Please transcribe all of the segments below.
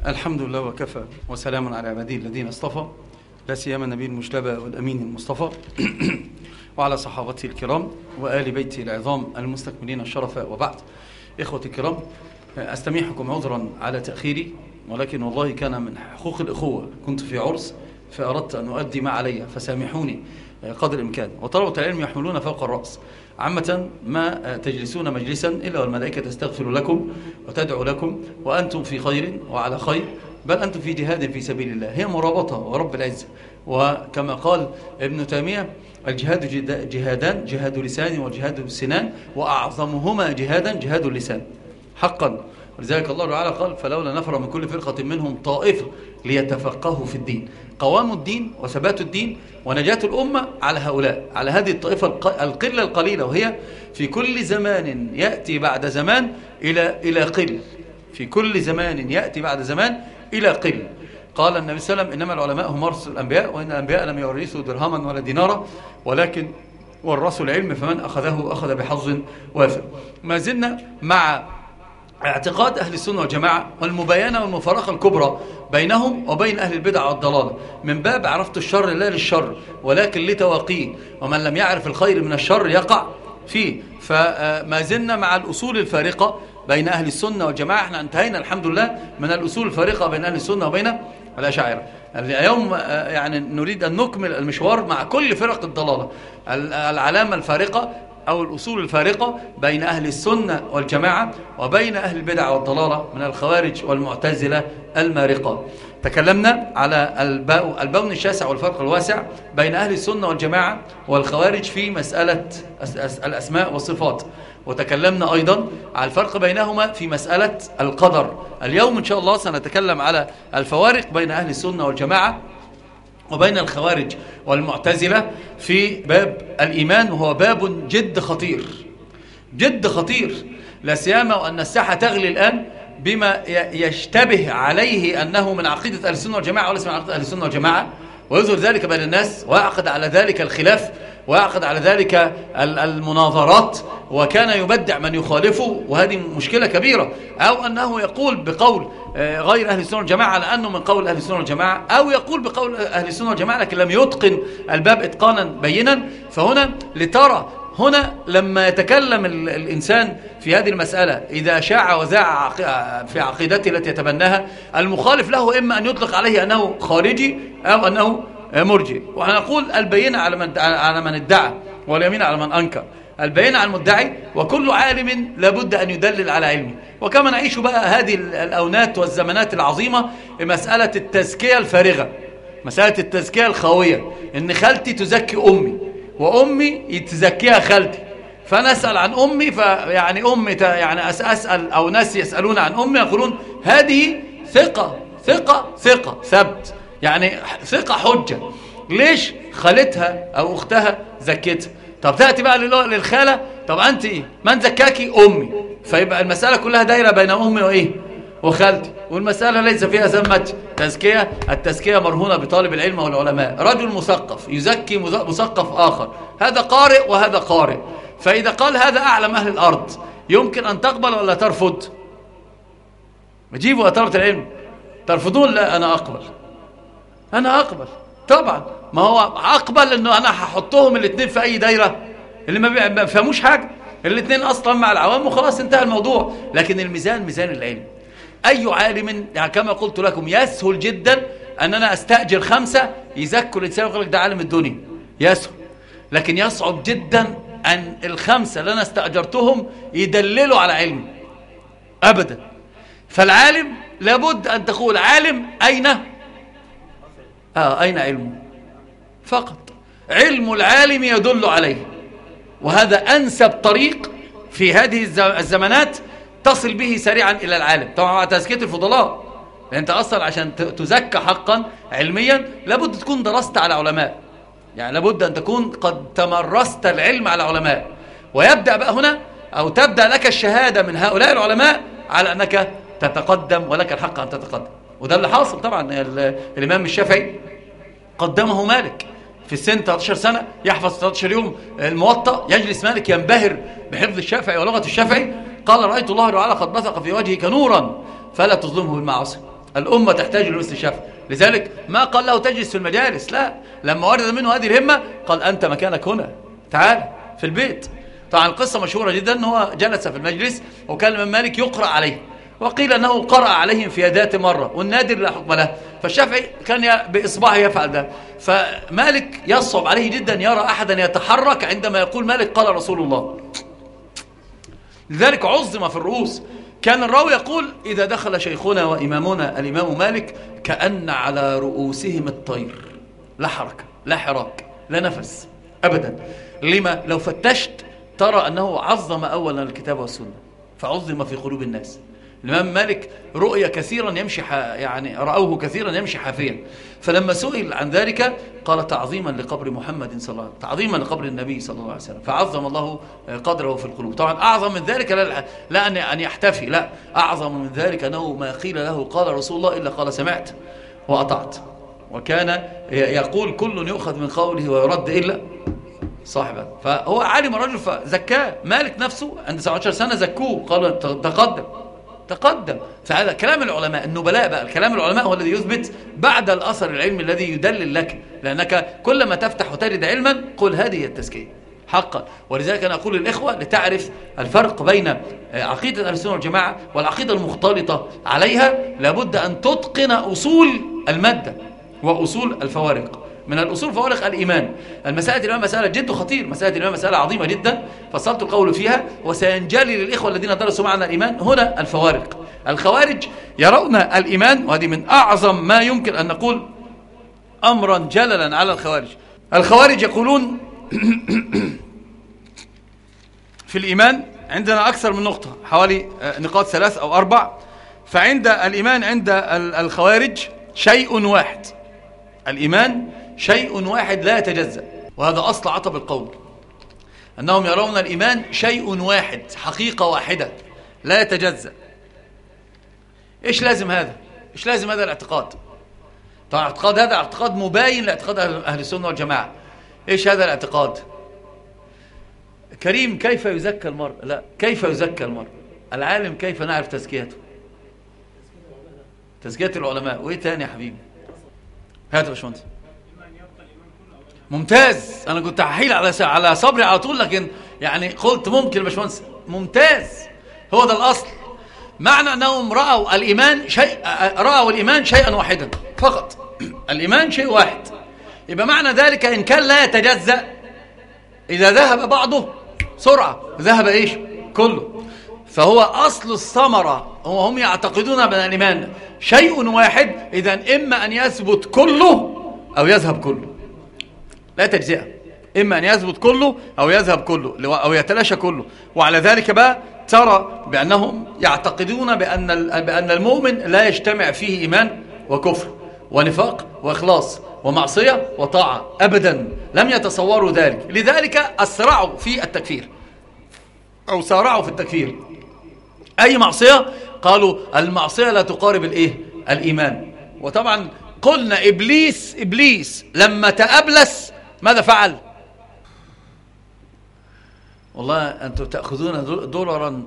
الحمد لله وكفى وسلام على عباده الذين اصطفى، لا سيما النبي المجتبى والأمين المصطفى وعلى صحابته الكرام وآل بيته العظام المستكملين الشرف، وبعد. إخوتي الكرام، أستميحكم عذرا على تأخيري، ولكن والله كان من حقوق الإخوة، كنت في عرس فأردت أن أؤدي ما علي، فسامحوني قدر الإمكان. وطلبة العلم يحملون فوق الرأس. عامة ما تجلسون مجلسا إلا والملائكة تستغفر لكم وتدعو لكم وأنتم في خير وعلى خير، بل أنتم في جهاد في سبيل الله، هي مرابطة ورب العزة. وكما قال ابن تيمية: الجهاد جهادان، جهاد لسان وجهاد السنان، وأعظمهما جهادا جهاد اللسان حقا. ولذلك الله تعالى قال: فلولا نفر من كل فرقة منهم طائفة ليتفقهوا في الدين. قوام الدين وثبات الدين ونجاة الأمة على هؤلاء، على هذه الطائفة القلة القليلة، وهي في كل زمان يأتي بعد زمان إلى قل، في كل زمان يأتي بعد زمان إلى قل. قال النبي صلى الله عليه وسلم: إنما العلماء هم ورثة الأنبياء، وإن الأنبياء لم يورثوا درهما ولا دينارا، ولكن ورثوا العلم، فمن أخذه أخذ بحظ وافر. ما زلنا مع اعتقاد أهل السنة والجماعة والمباينة والمفارقة الكبرى بينهم وبين أهل البدع والضلالة، من باب عرفت الشر لا للشر ولكن لتواقيه، ومن لم يعرف الخير من الشر يقع فيه. فما زلنا مع الأصول الفارقة بين أهل السنة والجماعة. احنا انتهينا الحمد لله من الأصول الفارقة بين أهل السنة وبين الأشاعرة. اليوم يعني نريد أن نكمل المشوار مع كل فرق الضلالة، العلامة الفارقة أو الأصول الفارقة بين أهل السنة والجماعة وبين أهل البدع والضلالة من الخوارج والمعتزلة المارقة. تكلمنا على البون الشاسع والفرق الواسع بين أهل السنة والجماعة والخوارج في مسألة الأسماء والصفات، وتكلمنا أيضا على الفرق بينهما في مسألة القدر. اليوم إن شاء الله سنتكلم على الفوارق بين أهل السنة والجماعة وبين الخوارج والمعتزلة في باب الإيمان، وهو باب جد خطير جد خطير، لا سيما وأن الساحة تغلي الآن بما يشتبه عليه أنه من عقيدة أهل السنة والجماعة وليس من عقيدة أهل السنة والجماعة، ويظهر ذلك بين الناس، ويعقد على ذلك الخلاف، ويعقد على ذلك المناظرات، وكان يبدع من يخالفه، وهذه مشكلة كبيرة. أو أنه يقول بقول غير أهل السنة والجماعة على أنه من قول أهل السنة والجماعة، أو يقول بقول أهل السنة والجماعة لكن لم يتقن الباب إتقانا بينا. فهنا لترى هنا لما يتكلم الإنسان في هذه المسألة، إذا شاع وذاع في عقيدته التي يتبناها، المخالف له إما أن يطلق عليه أنه خارجي أو أنه مرجئ. وهنقول البينة على من ادعى واليمين على من أنكر. البينة على المدعي، وكل عالم لابد أن يدلل على علمه. وكما نعيش بقى هذه الأونات والزمانات العظيمة مسألة التزكية الفارغة، مسألة التزكية الخاوية، إن خالتي تزكي أمي وأمي تزكيها خالتي، فنسأل عن أمي، فيعني أمي يعني أسأل، أو ناس يسألون عن أمي يقولون هذه ثقة ثبت، يعني ثقة حجة. ليش؟ خالتها أو أختها زكتها. طب تأتي بقى للخالة، طب أنت إيه؟ من زكاكي؟ أمي. فيبقى المسألة كلها دايرة بين أمي وإيه؟ وخالتي، والمسألة ليس فيها ذمة تزكية. التزكية مرهونة بطالب العلم والعلماء. رجل مثقف يزكي مثقف آخر، هذا قارئ وهذا قارئ، فإذا قال هذا أعلم أهل الأرض يمكن أن تقبل ولا ترفض؟ جيبوا طلبة العلم، ترفضون؟ لا، أنا أقبل طبعا. ما هو أقبل أنه أنا هحطهم الاثنين في أي دايرة، اللي ما بيفهموش حاجة، الاثنين أصلا مع العوام وخلاص انتهى الموضوع. لكن الميزان ميزان العلم. أي عالم، يعني كما قلت لكم، يسهل جدا أن أنا أستأجر 5 يزكوا الإنسان ويقول لك ده عالم الدنيا، يسهل. لكن يصعب جدا أن ال5 اللي أنا استأجرتهم يدللوا على علمي أبدا. فالعالم لابد أن تقول عالم أين علمه فقط. علم العالم يدل عليه، وهذا أنسب طريق في هذه الزمانات تصل به سريعا إلى العالم. طبعا مع تزكية الفضلاء، لأن أنت أصلا عشان تزكى حقا علميا لابد تكون درست على علماء، يعني لابد أن تكون قد تمرست العلم على علماء، ويبدأ بقى هنا أو تبدأ لك الشهادة من هؤلاء العلماء على أنك تتقدم ولك الحق أن تتقدم. وده اللي حاصل. طبعا الإمام الشافعي قدمه مالك في السن 13 سنة، يحفظ 13 يوم الموطأ، يجلس مالك ينبهر بحفظ الشافعي ولغة الشافعي. قال: رأيت الله تعالى قد بثق في وجهك نورا فلا تظلمه بالمعاصي. الأمة تحتاج لمثل الشافعي. لذلك ما قال له تجلس في المجالس، لا، لما ورد منه هذه الهمة قال أنت مكانك هنا، تعال في البيت. طبعا القصة مشهورة جدا أنه هو جلس في المجلس وكان الإمام مالك يقرأ عليه، وقيل أنه قرأ عليهم في ذات مرة، والنادر لا حكم له، فالشافعي كان بإصبعه يفعل ده، فمالك يصعب عليه جدا يرى أحدا يتحرك عندما يقول مالك قال رسول الله. لذلك عظم في الرؤوس. كان الراوي يقول إذا دخل شيخنا وإمامنا الإمام مالك كأن على رؤوسهم الطير، لا حركة لا حراك لا نفس أبدا. لما؟ لو فتشت ترى أنه عظم أولا الكتاب والسنة، فعظم في قلوب الناس. الإمام مالك رؤية كثيرا يمشي يعني رأوه كثيرا يمشي حافيا، فلما سئل عن ذلك قال تعظيما لقبر محمد صلى الله عليه وسلم، تعظيما لقبر النبي صلى الله عليه وسلم، فعظم الله قدره في القلوب. طبعا أعظم من ذلك لا أن يحتفي، لا، أعظم من ذلك أنه ما قيل له قال رسول الله إلا قال سمعت وأطعت، وكان يقول كل يؤخذ من قوله ويرد إلا صاحبه. فهو عالم الرجل فزكاه. مالك نفسه عند 17 سنة زكوه، قالوا تقدم. فهذا كلام العلماء النبلاء بقى، الكلام العلماء هو الذي يثبت بعد الأثر العلمي الذي يدلل لك، لأنك كلما تفتح وتجد علما قل هذه التزكية حقا. ولذلك أنا أقول للإخوة لتعرف الفرق بين عقيدة أهل السنة والجماعة والعقيدة المختلطة عليها، لابد أن تتقن أصول المادة وأصول الفوارق. من الأصول الفوارق الإيمان. المسألة الإيمان مسألة جد خطير، مسألة الإيمان مسألة عظيمة جدا، فصلت القول فيها، وسينجلي للإخوة الذين درسوا معنا الإيمان هنا الفوارق. الخوارج يرون الإيمان، وهذه من أعظم ما يمكن أن نقول أمرا جللا على الخوارج. الخوارج يقولون في الإيمان عندنا أكثر من نقطة، حوالي نقاط 3 أو 4. فعند الإيمان عند الخوارج شيء واحد، الإيمان شيء واحد لا يتجزأ، وهذا أصل عطب القول، أنهم يرون الإيمان شيء واحد، حقيقة واحدة لا يتجزأ. إيش لازم هذا؟ إيش لازم هذا الاعتقاد؟ طبعا اعتقاد هذا اعتقاد مباين لاعتقاد أهل السنة والجماعة. إيش هذا الاعتقاد؟ كريم، كيف يزكى المرء؟ لا، كيف يزكى المرء؟ العالم كيف نعرف تزكيته؟ تزكية العلماء. وإيه تاني يا حبيبي؟ هات يا باشمهندس. ممتاز. انا كنت هحيل على صبري على طول، لكن يعني قلت ممكن يا باشمهندس. ممتاز، هو ده الاصل. معنى انهم راوا الايمان شيئا واحدا فقط. الايمان شيء واحد، يبقى معنى ذلك ان كان لا يتجزأ، اذا ذهب بعضه سرعه ذهب ايش؟ كله. فهو اصل الثمره، هم يعتقدون بان الايمان شيء واحد، إذن إما أن يثبت كله أو يذهب كله، لا تجزئة. إما أن يثبت كله أو يذهب كله أو يتلاشى كله. وعلى ذلك بقى ترى بأنهم يعتقدون بأن المؤمن لا يجتمع فيه إيمان وكفر ونفاق وإخلاص ومعصية وطاعة أبدا، لم يتصوروا ذلك. لذلك أسرعوا في التكفير أو سارعوا في التكفير. أي معصية قالوا المعصية لا تقارب الإيمان. وطبعا قلنا إبليس لما تأبلس ماذا فعل؟ والله أنتم تأخذون دولارا.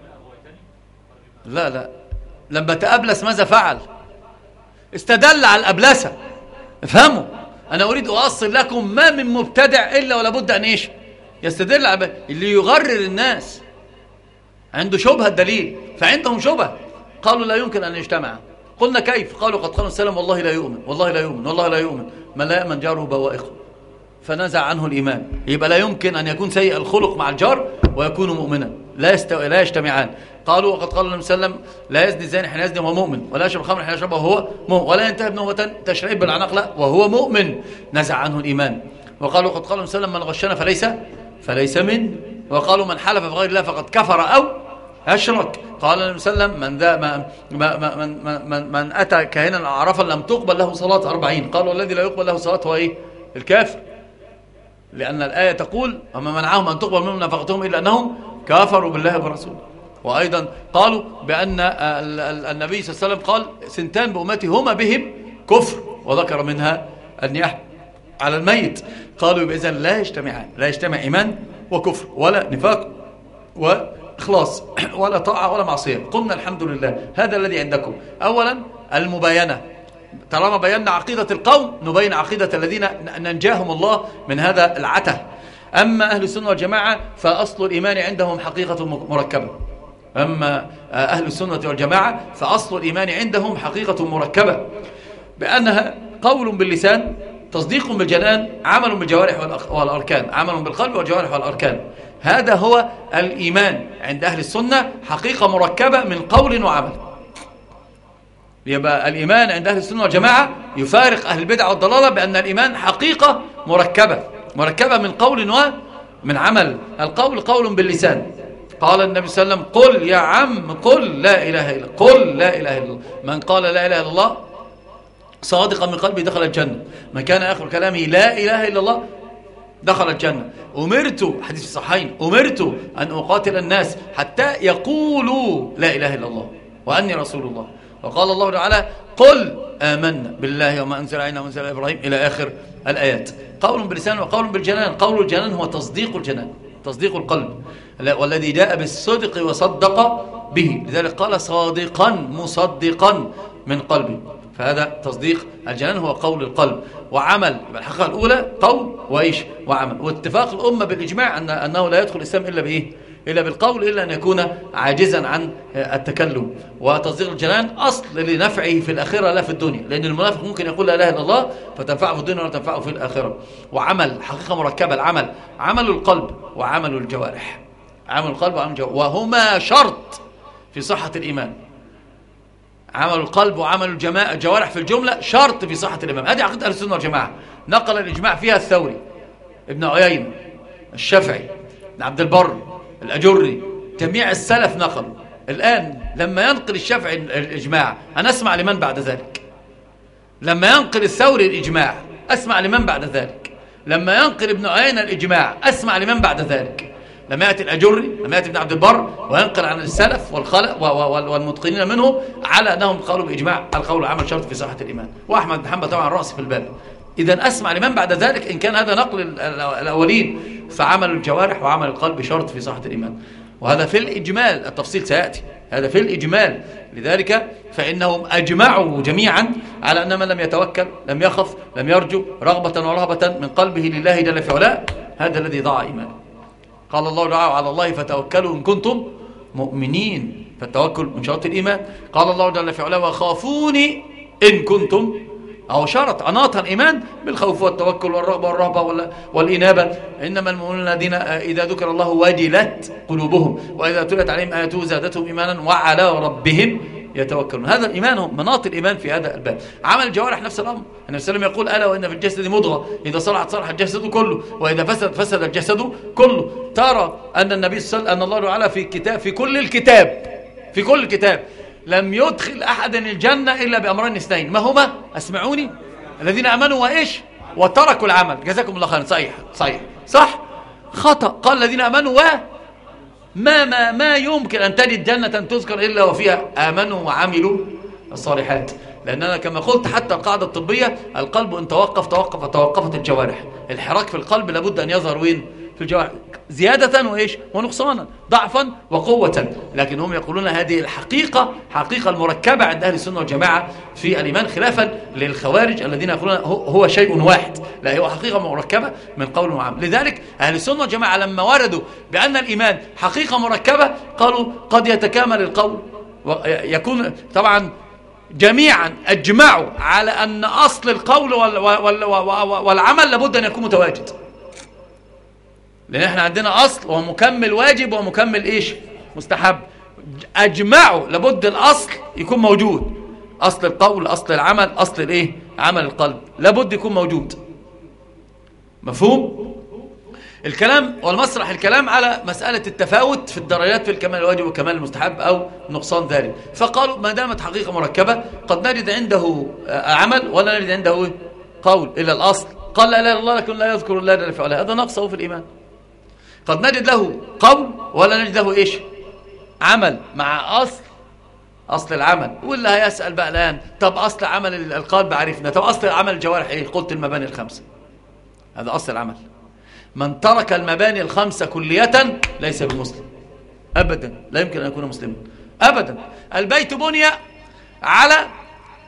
لا، لما تأبلس ماذا فعل؟ استدل على الأبلسة. افهموا، أنا أريد أؤصل لكم ما من مبتدع إلا ولابد أن إيش؟ يستدل على اللي يغرر الناس، عنده شبهة الدليل، فعندهم شبهة، قالوا لا يمكن أن يجتمع. قلنا كيف؟ قالوا قد قالوا السلام والله لا يؤمن، والله لا يؤمن، والله لا يؤمن، من لا يأمن جاره بوائقه، فنزع عنه الإيمان. يبقى لا يمكن أن يكون سيء الخلق مع الجار ويكون مؤمنا، لا يجتمعان. قالوا وقد قال النبي صلى الله عليه وسلم لا يزني الزاني حين يزني وهو مؤمن، ولا يشرب الخمر حين يشربها وهو مؤمن، ولا ينتهب نوبة تشرب بالعنق وهو مؤمن، نزع عنه الإيمان. وقالوا قد قال النبي صلى الله عليه وسلم من غشنا فليس من. وقالوا من حلف بغير الله فقد كفر أو أشرك. قال النبي صلى الله عليه وسلم من أتى كاهنا عرفا لم تقبل له صلاة 40. قالوا الذي لا يقبل له صلاة هو إيه؟ الكافر، لأن الآية تقول وما منعهم أن تقبل منهم نفقتهم إلا أنهم كافروا بالله ورسوله. وأيضا قالوا بأن النبي صلى الله عليه وسلم قال سنتان بأمتي هما بهم كفر، وذكر منها النياحة على الميت. قالوا إذن لا يجتمع إيمان وكفر، ولا نفاق وإخلاص، ولا طاعة ولا معصية. قلنا الحمد لله هذا الذي عندكم. أولا المباينة. طالما بينا عقيدة القوم نبين عقيدة الذين ننجاهم الله من هذا العته. أما أهل السنة والجماعة فأصل الإيمان عندهم حقيقة مركبة. أما أهل السنة والجماعة فأصل الإيمان عندهم حقيقة مركبة، بأنها قول باللسان، تصديق بالجنان، عمل بالجوارح والأركان، عمل بالقلب والجوارح والأركان. هذا هو الإيمان عند أهل السنة، حقيقة مركبة من قول وعمل. يبقى الإيمان عند أهل السنة والجماعة يفارق أهل البدع والضلالة بأن الإيمان حقيقة مركبة من قول ومن عمل. القول قول باللسان، قال النبي صلى الله عليه وسلم: قل يا عم قل لا إله إلا، قل لا إله إلا الله. من قال لا إله إلا الله صادقا من قلبه دخل الجنة. من كان آخر كلامه لا إله إلا الله دخل الجنة. أمرت، حديث الصحيحين، أمرت أن أقاتل الناس حتى يقولوا لا إله إلا الله وأني رسول الله. وقال الله تعالى: قل آمنا بالله وما أنزل علينا وأنزل على إبراهيم، إلى آخر الآيات. قول باللسان وقول بالجنان. قول الجنان هو تصديق الجنان، تصديق القلب، والذي جاء بالصدق وصدق به، لذلك قال صادقا مصدقا من قلبه. فهذا تصديق الجنان هو قول القلب وعمل. الحقيقة الأولى قول وإيش وعمل. واتفاق الأمة بالإجماع أنه لا يدخل الإسلام إلا بإيه؟ إلا بالقول، إلا أن يكون عاجزا عن التكلم. وتصديق الجنان أصل لنفعه في الآخرة لا في الدنيا، لأن المنافق ممكن يقول لا إله إلا الله فتنفعه في الدنيا ولا تنفعه في الآخرة. وعمل، حقيقة مركبة العمل، عمل القلب وعمل الجوارح، عمل القلب وعمل الجوارح، وهما شرط في صحة الإيمان. عمل القلب وعمل الجوارح في الجملة شرط في صحة الإيمان. هذه عقيدة أهل السنة والجماعة، نقل الإجماع فيها الثوري، ابن عيينة، الشافعي، ابن عبد البر، الأجري، جميع السلف نقلوا. الآن لما ينقل الشافعي الإجماع أنا أسمع لمن بعد ذلك؟ لما ينقل الثوري الإجماع أسمع لمن بعد ذلك؟ لما ينقل ابن عيينة الإجماع أسمع لمن بعد ذلك؟ لما يأتي الأجري، لما يأتي ابن عبد البر وينقل عن السلف والخلق والمتقنين منهم على أنهم قالوا بإجماع القول عمل شرط في صحة الإيمان، وأحمد بن حنبل طبعا رأس في الباب. إذا أسمع لمن بعد ذلك؟ إن كان هذا نقل الأولين فعمل الجوارح وعمل القلب شرط في صحة الإيمان. وهذا في الإجمال، التفصيل سيأتي، هذا في الإجمال. لذلك فإنهم أجمعوا جميعا على أن من لم يتوكل، لم يخف، لم يرجو رغبة ورهبة من قلبه لله جل في علاه، هذا الذي ضاع إيمانه. قال الله تعالى: على الله فتوكلوا إن كنتم مؤمنين، فالتوكل من شرط الإيمان. قال الله جل في علاه: وخافوني إن كنتم، أو شرط أناط الإيمان بالخوف والتوكل والرغبة والرهبة والإنابة. إنما المؤمنون الذين إذا ذكر الله وجلت قلوبهم وإذا تلت عليهم آياته زادتهم إيمانا وعلى ربهم يتوكلون. هذا الإيمان هو مناط الإيمان في هذا الباب. عمل الجوارح نفس الأمر. النبي صلى الله عليه وسلم يقول: ألا وإن في الجسد مضغة إذا صلحت صلح الجسد كله وإذا فسد فسد الجسد كله. ترى أن النبي صلى الله عليه وسلم، أن الله تعالى في كل الكتاب لم يدخل أحدا الجنة إلا بأمرين اثنين. ما هما؟ أسمعوني، الذين آمنوا وإيش وتركوا العمل. جزاكم الله خيرا. صح خطأ. قال الذين آمنوا ما يمكن أن تجد جنة تذكر إلا وفيها آمنوا وعملوا الصالحات. لأننا كما قلت حتى القاعدة الطبية: القلب إن توقفت الجوارح. الحراك في القلب لابد أن يظهر وين؟ في الجوارح، زيادة وإيش ونقصانا، ضعفا وقوة. لكن هم يقولون هذه الحقيقة، حقيقة المركبة عند أهل السنة والجماعة في الإيمان، خلافا للخوارج الذين يقولون هو شيء واحد. لا، هو حقيقة مركبة من قول وعمل. لذلك أهل السنة والجماعة لما وردوا بأن الإيمان حقيقة مركبة قالوا قد يتكامل القول ويكون، طبعا جميعا أجمعوا على أن أصل القول والعمل لابد أن يكون متواجد، لأن احنا عندنا أصل ومكمل واجب ومكمل إيش مستحب. أجمعوا لابد الأصل يكون موجود، أصل القول، أصل العمل، أصل الإيه؟ عمل القلب لابد يكون موجود. مفهوم؟ الكلام والمسرح الكلام على مسألة التفاوت في الدرجات في الكمال الواجب والكمال المستحب أو نقصان ذلك. فقالوا ما دامت حقيقة مركبة قد نجد عنده عمل ولا نجد عنده قول إلا الأصل. قال لا إله إلا الله لكن لا يذكر الله جل في علاه، هذا نقصه في الإيمان. قد نجد له قول ولا نجد له إيش؟ عمل مع أصل العمل. واللي هيسأل بقى الآن طب أصل عمل القلب عرفنا، طب أصل عمل الجوارح إيه؟ قلت المباني الخمسة، هذا أصل العمل. من ترك المباني الخمسة كلية ليس بمسلم أبدا، لا يمكن أن يكون مسلما أبدا. البيت بني على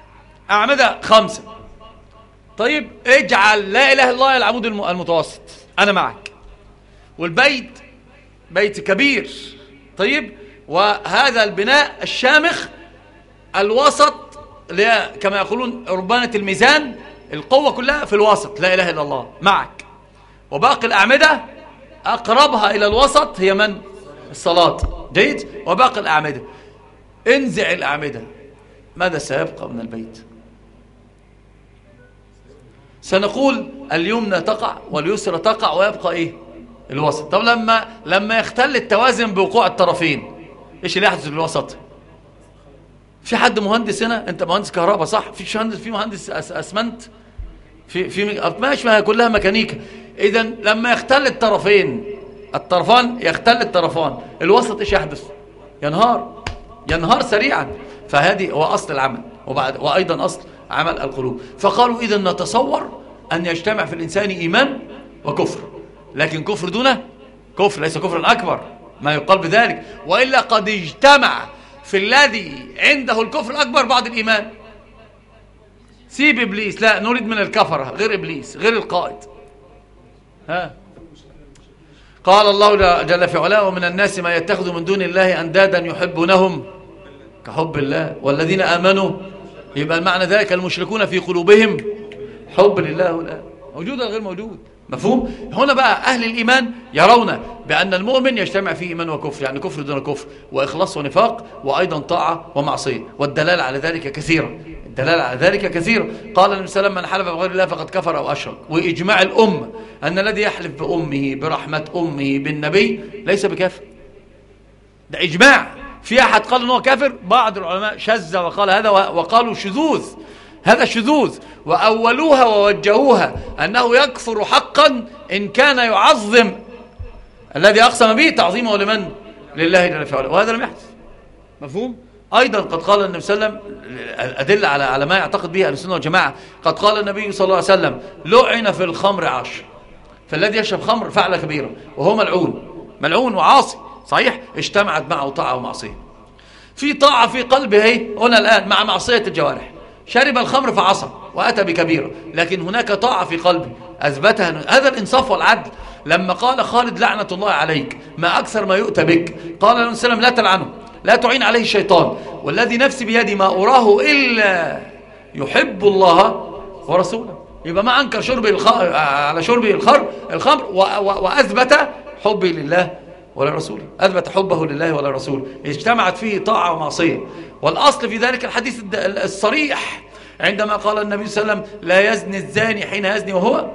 أعمدة 5. طيب اجعل لا إله إلا الله العمود المتوسط، أنا معك. والبيت بيت كبير، طيب، وهذا البناء الشامخ الوسط كما يقولون ربانة الميزان، القوة كلها في الوسط، لا إله إلا الله معك. وباقي الأعمدة أقربها إلى الوسط هي من؟ الصلاة، جيد. وباقي الأعمدة انزع الأعمدة، ماذا سيبقى من البيت؟ سنقول اليمنى تقع واليسرى تقع ويبقى إيه؟ الوسط. طب لما يختل التوازن بوقوع الطرفين، إيش اللي يحدث في الوسط؟ في حد مهندس هنا؟ أنت مهندس كهرباء صح؟ في مهندس أسمنت، ماشي، ما هي كلها ميكانيكا. إذا لما يختل الطرفان يختل الطرفان، الوسط إيش يحدث؟ ينهار سريعا. فهذه هو أصل العمل، وأيضا أصل عمل القلوب. فقالوا إذا نتصور أن يجتمع في الإنسان إيمان وكفر، لكن كفر دون كفر، ليس كفرا أكبر ما يقال بذلك، وإلا قد اجتمع في الذي عنده الكفر الأكبر بعض الإيمان. سيب إبليس، لا نريد من الكفرة غير إبليس، غير القائد. قال الله جل في علاه: ومن الناس ما يتخذ من دون الله أندادا يحبونهم كحب الله والذين آمنوا. يبقى المعنى ذلك المشركون في قلوبهم حب لله والآن، موجود ولا غير موجود؟ مفهوم؟ هنا بقى أهل الإيمان يرون بأن المؤمن يجتمع فيه إيمان وكفر، يعني كفر دون كفر، وإخلاص ونفاق، وأيضا طاعة ومعصية. والدلالة على ذلك كثيرة، الدلالة على ذلك كثيرة. قال النبي صلى الله عليه وسلم: من حلف بغير الله فقد كفر أو أشرك. وإجماع الأمة أن الذي يحلف بأمه، برحمة أمه، بالنبي، ليس بكافر. ده إجماع. في أحد قال أنه كافر؟ بعض العلماء شذ وقال هذا، وقالوا شذوذ، هذا شذوذ، وأولوها ووجهوها أنه يكفر حقا إن كان يعظم الذي أقسم به تعظيمه لمن؟ لله جل في علاه، وهذا لم يحدث. مفهوم؟ أيضا قد قال النبي صلى الله عليه وسلم، الأدلة على ما يعتقد به أهل السنة والجماعة، قد قال النبي صلى الله عليه وسلم: لعن في الخمر 10. فالذي يشرب خمر فعل كبيرة وهو ملعون وعاصي، صحيح؟ اجتمعت معه طاعة ومعصية. في طاعة في قلبه هنا الآن مع معصية الجوارح، شرب الخمر فعصى وأتى بكبيرة، لكن هناك طاعة في قلبه أثبتها. هذا الإنصاف والعدل. لما قال خالد: لعنة الله عليك، ما أكثر ما يؤتى بك، قال النبي صلى الله عليه وسلم: لا تلعنه، لا تعين عليه الشيطان، والذي نفسي بيدي ما أراه إلا يحب الله ورسوله. يبقى ما أنكر على شربه الخمر وأثبت حبه لله ولا رسوله، أثبت حبه لله ولا رسوله، اجتمعت فيه طاعة ومعصية. والأصل في ذلك الحديث الصريح عندما قال النبي صلى الله عليه وسلم: لا يزني الزاني حين يزني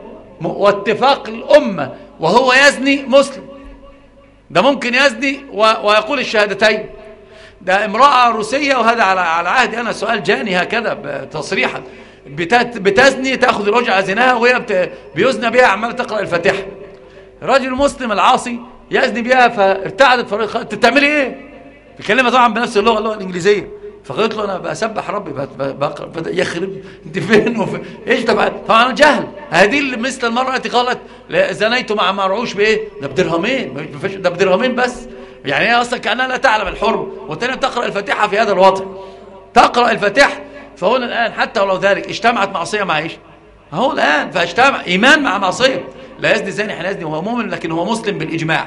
واتفاق الأمة وهو يزني مسلم. ده ممكن يزني ويقول الشهادتين. ده امرأة روسية، وهذا على عهدي أنا، سؤال جاني هكذا تصريحا، بتزني، تأخذ الوجع زناها، وهي بيزنى بها عمالة تقرأ الفاتحة. رجل مسلم العاصي يزني بها، فارتعدت فريق: انت بتعملي ايه؟ بيكلمها طبعا بنفس اللغة الإنجليزية. فقلت له: انا بسبح ربي، بقرأ. يخرب، انت فين ايش طبعا جهل. هذه مثل المرأة التي قالت: زنيت مع مرعوش بايه؟ ده بدرهمين، ده بدرهمين بس. يعني هي اصلا كأنها لا تعلم الحرم، والثانيه تقرأ الفاتحة في هذا الوضع، تقرأ الفاتحة. فهنا الآن حتى ولو ذلك اجتمعت معصية مع ايش؟ هو الآن فاجتمع إيمان مع معصية. لا يزني الزاني حين يزني وهو مؤمن، لكن هو مسلم بالإجماع،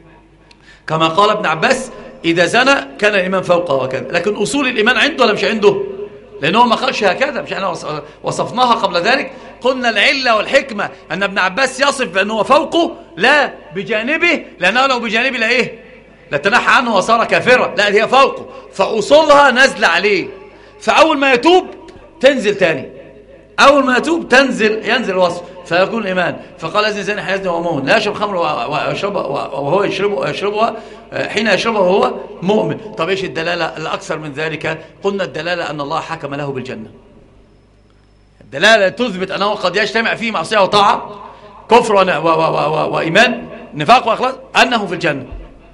كما قال ابن عباس: إذا زنى كان الإيمان فوقه وكذا. لكن أصول الإيمان عنده ولا مش عنده؟ لأنه ما قالش هكذا، مش احنا وصفناها قبل ذلك، قلنا العلة والحكمة أن ابن عباس يصف بأنه فوقه لا بجانبه، لأنه لو بجانبه لا إيه؟ لتنحى عنه وصار كافرا. لا، هي فوقه، فأصولها نزل عليه، فأول ما يتوب تنزل تاني، أول ما يتوب ينزل الوصف فيكون الإيمان. فقال: يزني الزاني حين يزني وهو مؤمن، لا يشرب خمر وهو يشربها حين يشربها وهو مؤمن. طب إيش الدلالة الأكثر من ذلك؟ قلنا الدلالة أن الله حكم له بالجنة. الدلالة تثبت أنه قد يجتمع فيه معصية وطاعة، كفر وإيمان، نفاق وأخلاص، أنه في الجنة.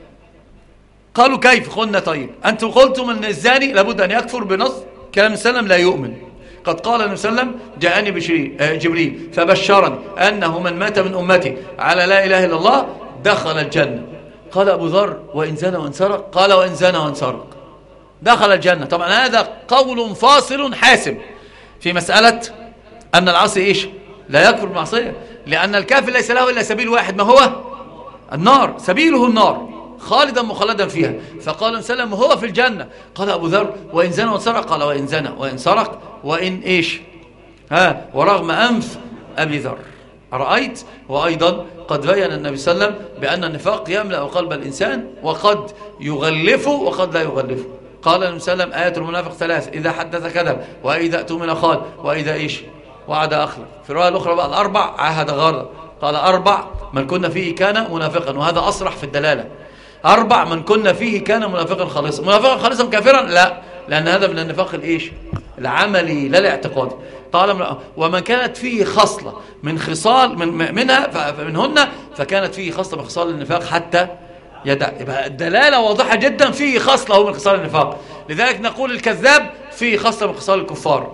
قالوا: كيف؟ قلنا: طيب أنتم قلتم أن الزاني لابد أن يكفر بنص كلام السلام لا يؤمن. قد قال النبي صلى الله عليه وسلم: جاءني جبريل فبشرني أنه من مات من أمتي على لا إله إلا الله دخل الجنة. قال أبو ذر: وإن زنى وإن سرق؟ قال: وإن زنى وإن سرق دخل الجنة. طبعا هذا قول فاصل حاسم، في مسألة أن العاصي إيش؟ لا يكفر بالمعصية، لأن الكافر ليس له إلا سبيل واحد، ما هو؟ النار، سبيله النار خالدا مخلدا فيها. فقال النبي صلى الله عليه وسلم هو في الجنة. قال أبو ذر وإن زنى وسرق؟ قال وإن زنى وإن سرق وإن إيش؟ ورغم أنف أبي ذر. أرأيت؟ وأيضا قد بين النبي صلى الله عليه وسلم بأن النفاق يملأ قلب الإنسان، وقد يغلفه وقد لا يغلفه. قال النبي صلى الله عليه وسلم آيات المنافق ثلاث: إذا حدث كذب، وإذا اؤتمن خان، وإذا إيش؟ وعد أخلف. في الرواية الأخرى بقى الأربع: عاهد غدر. قال أربع من كنا فيه كان منافقا، وهذا أصرح في الدلالة. أربع من كنا فيه كان منافقا خالصا. منافقا خالصا كافرا؟ لا، لأن هذا من النفاق الإيش؟ العملي لا الاعتقادي. قال ومن كانت فيه خصلة من خصال منهن فكانت فيه خصلة من خصال النفاق حتى يدع. يبقى الدلالة واضحة جدا، فيه خصلة هو من خصال النفاق. لذلك نقول الكذاب فيه خصلة من خصال الكفار.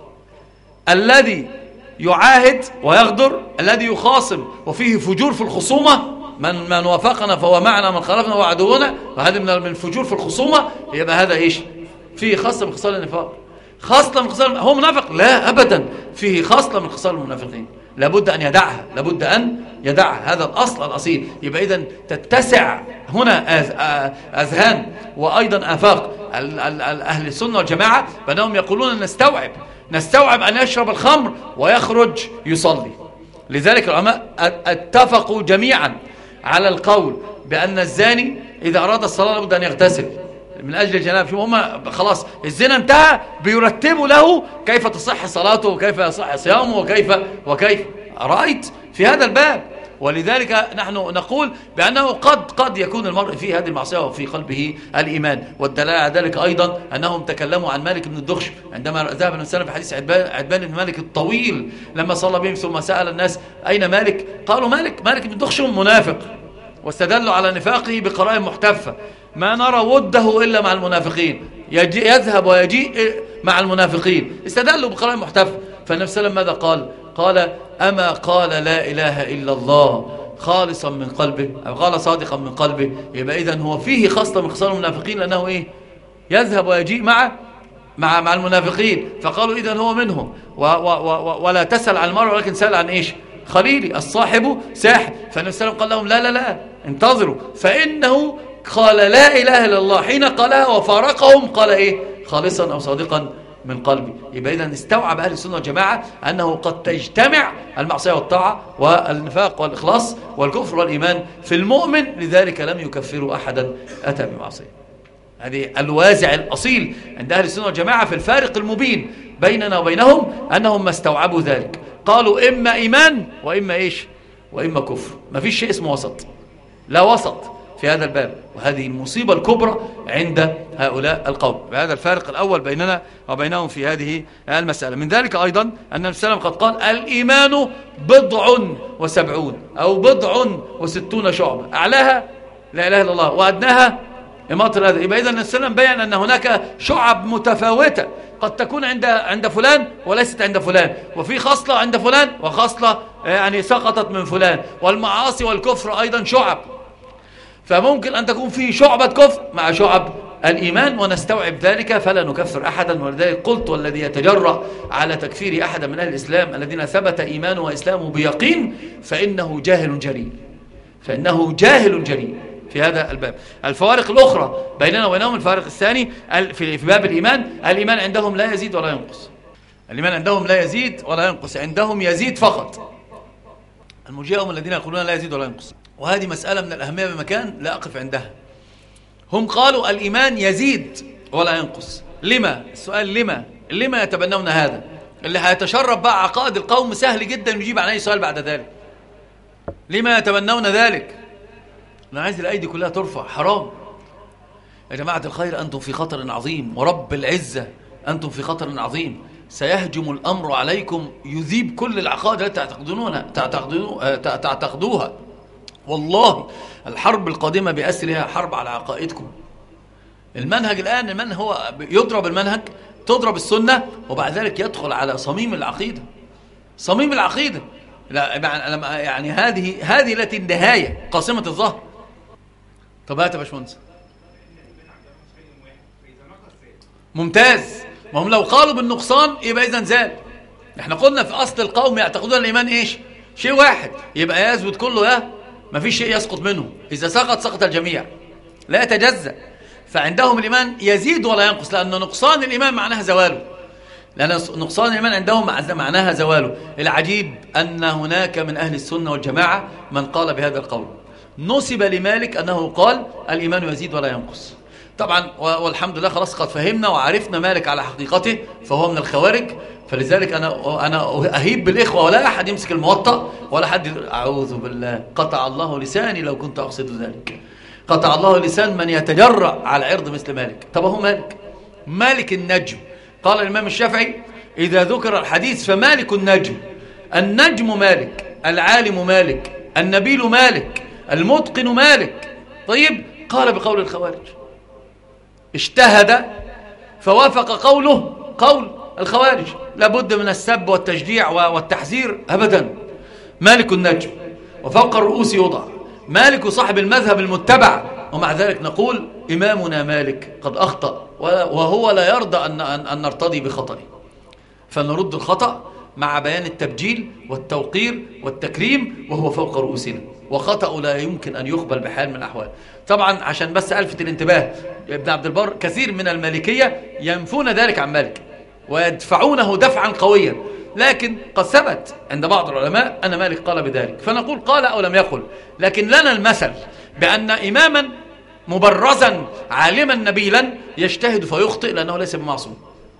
الذي يعاهد ويغدر، الذي يخاصم وفيه فجور في الخصومة، من وافقنا فهو معنا، من خالفنا هو عدونا، وهذا من الفجور في الخصومة. يبقى هذا ايش؟ فيه خصلة من خصال النفاق. خصلة من خصال هو منافق؟ لا ابدا، فيه خصلة من خصال المنافقين، لابد ان يدعها، لابد ان يدعها. هذا الاصل الاصيل. يبقى اذا تتسع هنا اذهان وايضا افاق اهل السنة والجماعة بانهم يقولون نستوعب ان يشرب الخمر ويخرج يصلي. لذلك العلماء اتفقوا جميعا على القول بأن الزاني إذا أراد الصلاة لابد أن يغتسل من أجل الجناب. شوفوا هم خلاص الزنا انتهى، بيرتبوا له كيف تصح صلاته وكيف يصح صيامه وكيف رأيت في هذا الباب. ولذلك نحن نقول بأنه قد يكون المرء في هذه المعصية وفي قلبه الإيمان. والدلالة على ذلك أيضا أنهم تكلموا عن مالك بن الدخش عندما ذهب النبي صلى الله عليه وسلم في حديث عتبان بن مالك الطويل لما صلى بهم ثم سأل الناس أين مالك؟ قالوا مالك بن الدخش منافق، واستدلوا على نفاقه بقرائن محتفة. ما نرى وده إلا مع المنافقين، يذهب ويجيء مع المنافقين، استدلوا بقرائن محتفة. فالنبي صلى الله عليه وسلم ماذا قال أما قال لا إله إلا الله خالصا من قلبه أو قال صادقا من قلبه؟ يبقى إذن هو فيه خصلة من خصال المنافقين، لأنه إيه؟ يذهب ويجيء مع المنافقين. فقالوا إذن هو منهم. ولا تسأل عن المرء ولكن سأل عن إيش؟ خليلي الصاحب ساحب. فالنبي صلى الله عليه وسلم قال لهم لا انتظروا، فإنه قال لا إله إلا الله حين قالها وفارقهم قال إيه؟ خالصا أو صادقا من قلبي. يبقى إذن استوعب أهل السنة والجماعة أنه قد تجتمع المعصية والطاعة والنفاق والإخلاص والكفر والإيمان في المؤمن، لذلك لم يكفروا أحدا أتى بمعصية. هذه الوازع الأصيل عند أهل السنة والجماعة في الفارق المبين بيننا وبينهم، أنهم ما استوعبوا ذلك. قالوا إما إيمان وإما إيش؟ وإما كفر. ما فيش شيء اسمه وسط، لا وسط في هذا الباب. وهذه المصيبة الكبرى عند هؤلاء القوم. بهذا الفارق الأول بيننا وبينهم في هذه المسألة. من ذلك أيضا أن النبي صلى الله عليه وسلم قد قال الإيمان 70 أو 60 شعبة، أعلاها لا إله إلا الله وأدناها إماطة الأذى. يبقى إذن النبي صلى الله عليه وسلم بيّن أن هناك شعب متفاوتة قد تكون عند فلان وليست عند فلان، وفي خصلة عند فلان وخصلة يعني سقطت من فلان. والمعاصي والكفر أيضا شعب، فممكن أن تكون فيه شعبة كفر مع شعب الإيمان، ونستوعب ذلك فلا نكفر أحدا. ولذلك قلت والذي يتجرأ على تكفير أحدا من أهل الإسلام الذين ثبت إيمانه وإسلامه بيقين فإنه جاهل جريء في هذا الباب. الفوارق الأخرى بيننا وبينهم، الفارق الثاني في باب الإيمان عندهم لا يزيد ولا ينقص. الإيمان عندهم لا يزيد ولا ينقص، عندهم يزيد فقط. المرجئة هم الذين يقولون لا يزيد ولا ينقص، وهذه مسألة من الأهمية بمكان لا أقف عندها. هم قالوا الإيمان يزيد ولا ينقص. لما؟ السؤال لما يتبنون هذا؟ اللي هيتشرب بقى عقائد القوم سهل جدا يجيب عن أي سؤال بعد ذلك. لما يتبنون ذلك؟ أنا عايز الأيدي كلها ترفع. حرام يا جماعة الخير، أنتم في خطر عظيم، ورب العزة أنتم في خطر عظيم. سيهجم الأمر عليكم، يذيب كل العقائد التي تعتقدوها. والله الحرب القادمة بأسرها حرب على عقائدكم. المنهج الآن هو يضرب المنهج، تضرب السنة، وبعد ذلك يدخل على صميم العقيدة. لا يعني هذه التي النهاية قاسمة الظهر. طب هات يا باشمهندس. ممتاز. ما هم لو قالوا بالنقصان يبقى إذن زال. احنا قلنا في أصل القوم يعتقدون الإيمان إيش؟ شيء واحد، يبقى يثبت كله، ما فيش شيء يسقط منه، إذا سقط الجميع، لا يتجزأ. فعندهم الإيمان يزيد ولا ينقص، لأن نقصان الإيمان معناها زواله، لأن نقصان الإيمان عندهم معناها زواله. العجيب أن هناك من أهل السنة والجماعة من قال بهذا القول، نسب لمالك أنه قال الإيمان يزيد ولا ينقص. طبعا والحمد لله خلاص قد فهمنا وعرفنا مالك على حقيقته، فهو من الخوارج. فلذلك أنا أهيب بالإخوة، ولا أحد يمسك الموطأ ولا حد أعوذ بالله، قطع الله لساني لو كنت أقصد ذلك، قطع الله لسان من يتجرأ على عرض مثل مالك. طب هو مالك النجم، قال الإمام الشافعي إذا ذكر الحديث فمالك النجم. النجم مالك، العالم مالك، النبيل مالك، المتقن مالك. طيب قال بقول الخوارج، اجتهد فوافق قوله قول الخوارج، لابد من السب والتشجيع والتحذير أبدا. مالك النجم وفوق الرؤوس يوضع، مالك صاحب المذهب المتبع، ومع ذلك نقول إمامنا مالك قد أخطأ، وهو لا يرضى أن نرتضي بخطئه، فنرد الخطأ مع بيان التبجيل والتوقير والتكريم، وهو فوق رؤوسنا، وخطأ لا يمكن أن يقبل بحال من الأحوال. طبعا عشان بس ألفت الانتباه، ابن عبد البر كثير من المالكية ينفون ذلك عن مالك ويدفعونه دفعا قويا، لكن قد ثبت عند بعض العلماء أن مالك قال بذلك، فنقول قال أو لم يقل، لكن لنا المثل بأن إماما مبرزا عالما نبيلا يجتهد فيخطئ لأنه ليس بمعصوم،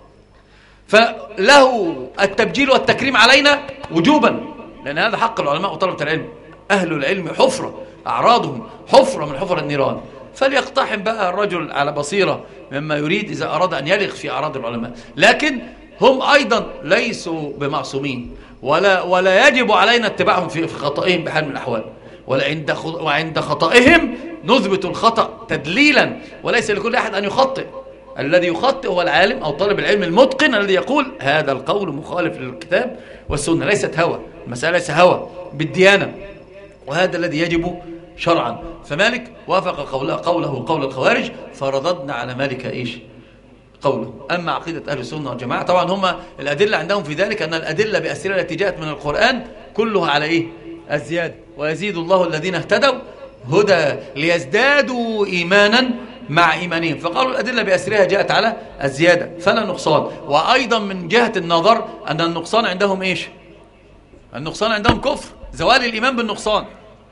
فله التبجيل والتكريم علينا وجوبا، لأن هذا حق العلماء وطلبة العلم. أهل العلم حفرة، أعراضهم حفرة من حفر النيران، فليقتحم بقى الرجل على بصيرة مما يريد إذا أراد أن يلغ في أعراض العلماء، لكن هم أيضا ليسوا بمعصومين، ولا يجب علينا اتباعهم في خطئهم بحال من الأحوال، وعند خطئهم نثبت الخطأ تدليلا، وليس لكل أحد أن يخطئ. الذي يخطئ هو العالم أو طالب العلم المتقن الذي يقول هذا القول مخالف للكتاب والسنة، ليست هوى، المسألة ليس هوى بالديانة، وهذا الذي يجب شرعا. فمالك وافق قوله قول الخوارج، فرددنا على مالك إيش قوله. أما عقيدة أهل السنة والجماعة طبعا هم الأدلة عندهم في ذلك أن الأدلة بأسئلة التي جاءت من القرآن كلها على إيه؟ الزيادة، ويزيد الله الذين اهتدوا هدى ليزدادوا إيمانا مع إيمانهم، فقالوا الأدلة بأسرها جاءت على الزيادة فلا نقصان. وأيضا من جهة النظر أن النقصان عندهم إيش؟ النقصان عندهم كفر، زوال الإيمان بالنقصان.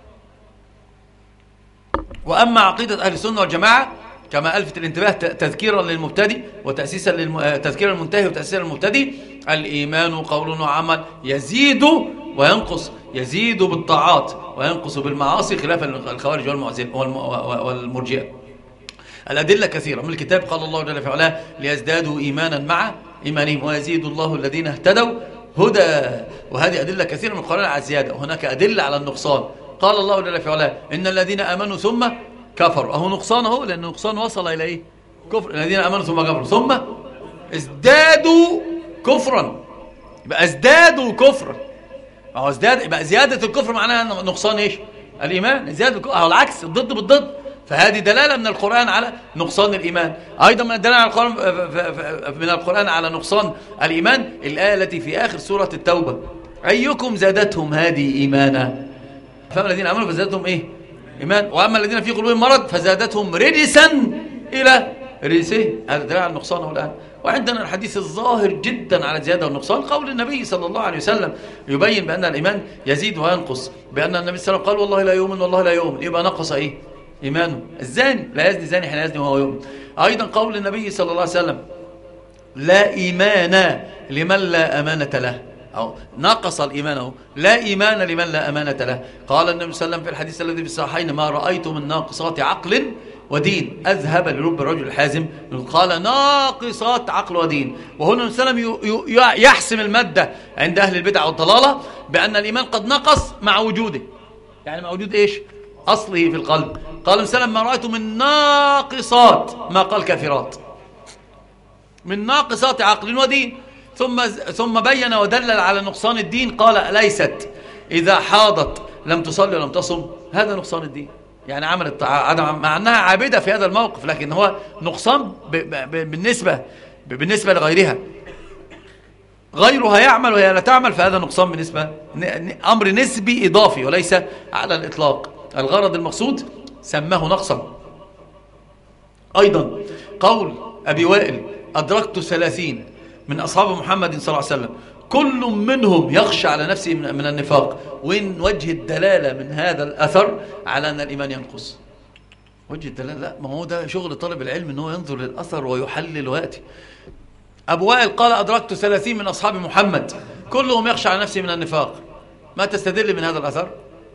وأما عقيدة أهل السنة والجماعة كما ألفت الانتباه تذكيرا للمبتدئ وتأسيسا تذكيرا للمنتهي وتأسيسا للمبتدئ، الإيمان قول وعمل يزيد وينقص، يزيد بالطاعات وينقص بالمعاصي، خلافا للخوارج والمرجئة. الأدلة كثيرة من الكتاب، قال الله جل في علاه ليزدادوا إيمانا مع إيمانهم ويزيد الله الذين اهتدوا هدى، وهذه أدلة كثيرة من القرآن على الزيادة. وهناك أدلة على النقصان، قال الله جل في علاه إن الذين آمنوا ثم كفروا، أهو نقصانه، لأن النقصان وصل إلى إيه؟ كفر. الذين آمنوا ثم كفروا ثم ازدادوا كفرا، يبقى ازدادوا كفرا، أهو ازداد، يبقى زيادة الكفر معناها نقصان إيش؟ الإيمان. زيادة الكفر أهو العكس، الضد بالضد، فهذه دلالة من القرآن على نقصان الإيمان. أيضا من الدلالة على من القرآن على نقصان الإيمان الآية التي في آخر سورة التوبة، أيكم زادتهم هذه إيمانا، فأما الذين آمنوا فزادتهم إيه؟ إيمان، وأما الذين في قلوبهم مرض فزادتهم رجسا إلى رجسه، هذا دلالة على النقصان الآن. وعندنا الحديث الظاهر جدا على الزيادة والنقصان، قول النبي صلى الله عليه وسلم يبين بأن الإيمان يزيد وينقص، بأن النبي صلى الله عليه وسلم قال والله لا يؤمن والله لا يؤمن، يبقى نقص إيه؟ إيمانه. الزاني لا يزني زاني حين يزني وهو يؤمن. أيضا قول النبي صلى الله عليه وسلم لا إيمان لمن لا أمانة له، أو نقص الإيمان، لا إيمان لمن لا أمانة له. قال النبي صلى الله عليه وسلم في الحديث الذي في الصحيحين ما رأيت من ناقصات عقل ودين أذهب لرب الرجل الحازم، قال ناقصات عقل ودين. وهنا النبي صلى الله عليه وسلم يحسم المادة عند أهل البدع والضلالة بأن الإيمان قد نقص مع وجوده، يعني مع وجود إيش؟ أصله في القلب. قال النبي صلى الله عليه وسلم ما رأيت من ناقصات، ما قال كافرات، من ناقصات عقل ودين. ثم بين ودلل على نقصان الدين، قال ليست إذا حاضت لم تصلي ولم تصم، هذا نقصان الدين، يعني عملت مع أنها عابدة في هذا الموقف، لكن هو نقصان بالنسبة بالنسبة لغيرها، غيرها يعمل وهي لا تعمل، فهذا نقصان بالنسبة أمر نسبي إضافي وليس على الإطلاق. الغرض المقصود سماه نقصا. أيضا قول أبي وائل: أدركت 30 من أصحاب محمد صلى الله عليه وسلم كل منهم يخشى على نفسه من النفاق. وين وجه الدلالة من هذا الأثر على أن الإيمان ينقص؟ وجه الدلالة لا، ما هو ده شغل طالب العلم، أنه ينظر للأثر ويحلل ويأتي. أبو وائل قال: أدركت 30 من أصحاب محمد كلهم يخشى على نفسه من النفاق. ما تستدل من هذا الأثر؟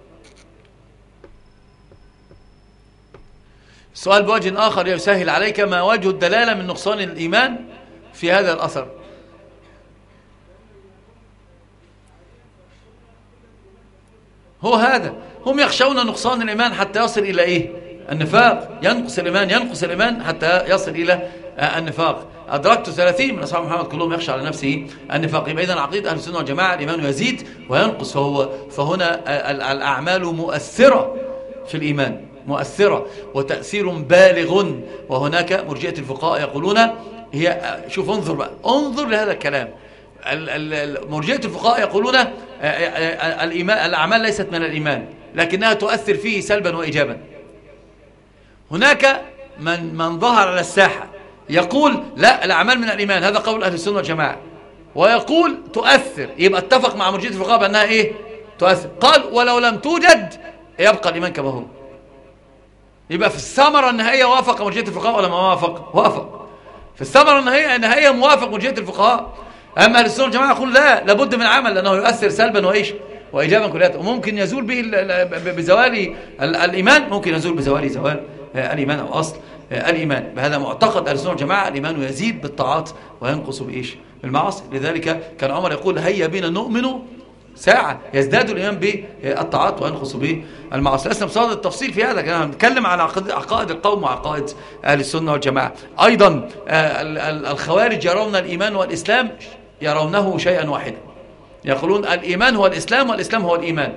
السؤال بوجه آخر يسهل عليك: ما وجه الدلالة من نقصان الإيمان في هذا الأثر؟ هو هذا، هم يخشون نقصان الإيمان حتى يصل إلى إيه؟ النفاق. ينقص الإيمان حتى يصل إلى النفاق. أدركت 30 من أصحاب محمد كلهم يخشى على نفسه النفاق. يبقى إذن عقيدة أهل السنة والجماعة الإيمان يزيد وينقص. فهنا الأعمال مؤثرة في الإيمان، مؤثرة وتأثير بالغ. وهناك مرجئة الفقهاء يقولون هي، شوف انظر بقى، انظر لهذا الكلام. مرجئة الفقهاء يقولون الأعمال ليست من الإيمان لكنها تؤثر فيه سلبا وإيجابا. هناك من ظهر على الساحة يقول لا، الأعمال من الإيمان، هذا قول أهل السنة والجماعة، ويقول تؤثر. يبقى اتفق مع مرجئة الفقهاء بأنها إيه؟ تؤثر. قال ولو لم توجد يبقى الإيمان كما هو. يبقى في الثمرة النهائية وافق مرجئة الفقهاء ولا ما وافق؟ وافق. في الثمرة النهائية موافق مرجئة الفقهاء. أما أهل السنة والجماعة يقول لا، لابد من عمل لأنه يؤثر سلبا وإيجابا كلياته. وممكن يزول به بزوال الإيمان، ممكن يزول زوال الإيمان أو أصل الإيمان. بهذا معتقد أهل السنة والجماعة الإيمان يزيد بالطاعات وينقص بإيش؟ بالمعاصي. لذلك كان عمر يقول: هيا بنا نؤمن ساعة، يزداد الإيمان بالطاعات وينقص بالمعاصي. لسنا بصدد التفصيل في هذا، كنا نتكلم على عقائد القوم وعقائد أهل السنة والجماعة. أيضا الخوارج يرون الإيمان والإسلام يرونه شيئا واحدا، يقولون الإيمان هو الإسلام والإسلام هو الإيمان.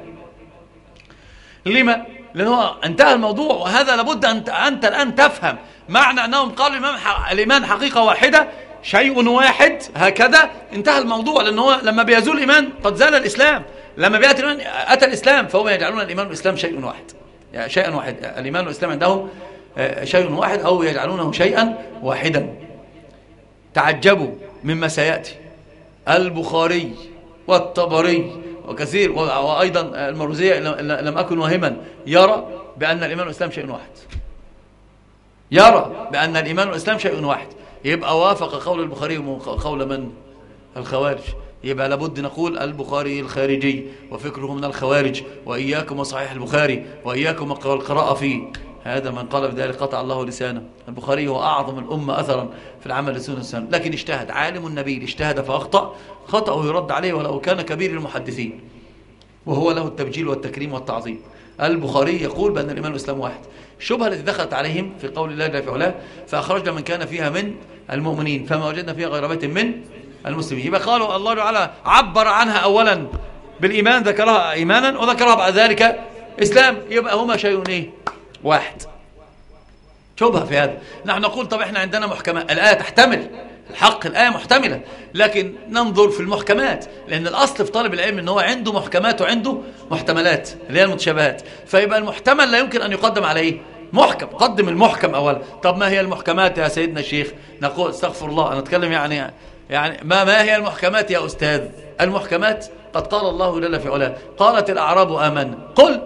لما؟ لأنه انتهى الموضوع. وهذا لابد أنت الآن تفهم معنى أنهم قالوا الإيمان حقيقة واحدة، شيء واحد، هكذا انتهى الموضوع. لأنه لما بيزول الإيمان قد زال الإسلام، لما بيأتي الإيمان أتى الإسلام، فهم يجعلون الإيمان والإسلام شيء واحد، يعني شيئا واحد. الإيمان والإسلام عندهم شيء واحد أو يجعلونه شيئا واحدا. تعجبوا مما سيأتي. البخاري والطبري وكثير وأيضا المروزية لم أكن واهما يرى بأن الإيمان والإسلام شيء واحد، يرى بأن الإيمان والإسلام شيء واحد. يبقى وافق قول البخاري وقول من؟ الخوارج. يبقى لابد نقول البخاري الخارجي وفكره من الخوارج، وإياكم وصحيح البخاري وإياكم القراءة فيه. هذا من قال بذلك قطع الله لسانه. البخاري هو أعظم الأمة أثرا في العمل لسنة السنة، لكن اجتهد، عالم النبي اجتهد فأخطأ، خطأه يرد عليه ولو كان كبير المحدثين، وهو له التبجيل والتكريم والتعظيم. البخاري يقول بأن الإيمان والإسلام واحد. الشبهة التي دخلت عليهم في قول الله جل في علاه: فأخرجنا من كان فيها من المؤمنين فما وجدنا فيها غير بيت من المسلمين. يبقى قالوا الله تعالى عبر عنها أولا بالإيمان، ذكرها إيمانا وذكرها بعد ذلك إسلام، يبقى هما شيء إيه؟ واحد. شبهة في هذا. نحن نقول طب احنا عندنا محكمات، الآية تحتمل الحق، الآية محتملة، لكن ننظر في المحكمات، لأن الأصل في طالب العلم أنه عنده محكمات وعنده محتملات اللي هي المتشابهات. فيبقى المحتمل لا يمكن أن يقدم عليه محكم، قدم المحكم أولا. طب ما هي المحكمات يا سيدنا الشيخ؟ نقول استغفر الله، أنا أتكلم يعني ما هي المحكمات يا أستاذ؟ المحكمات قد قال الله جل في علاه: قالت الأعراب آمنا قل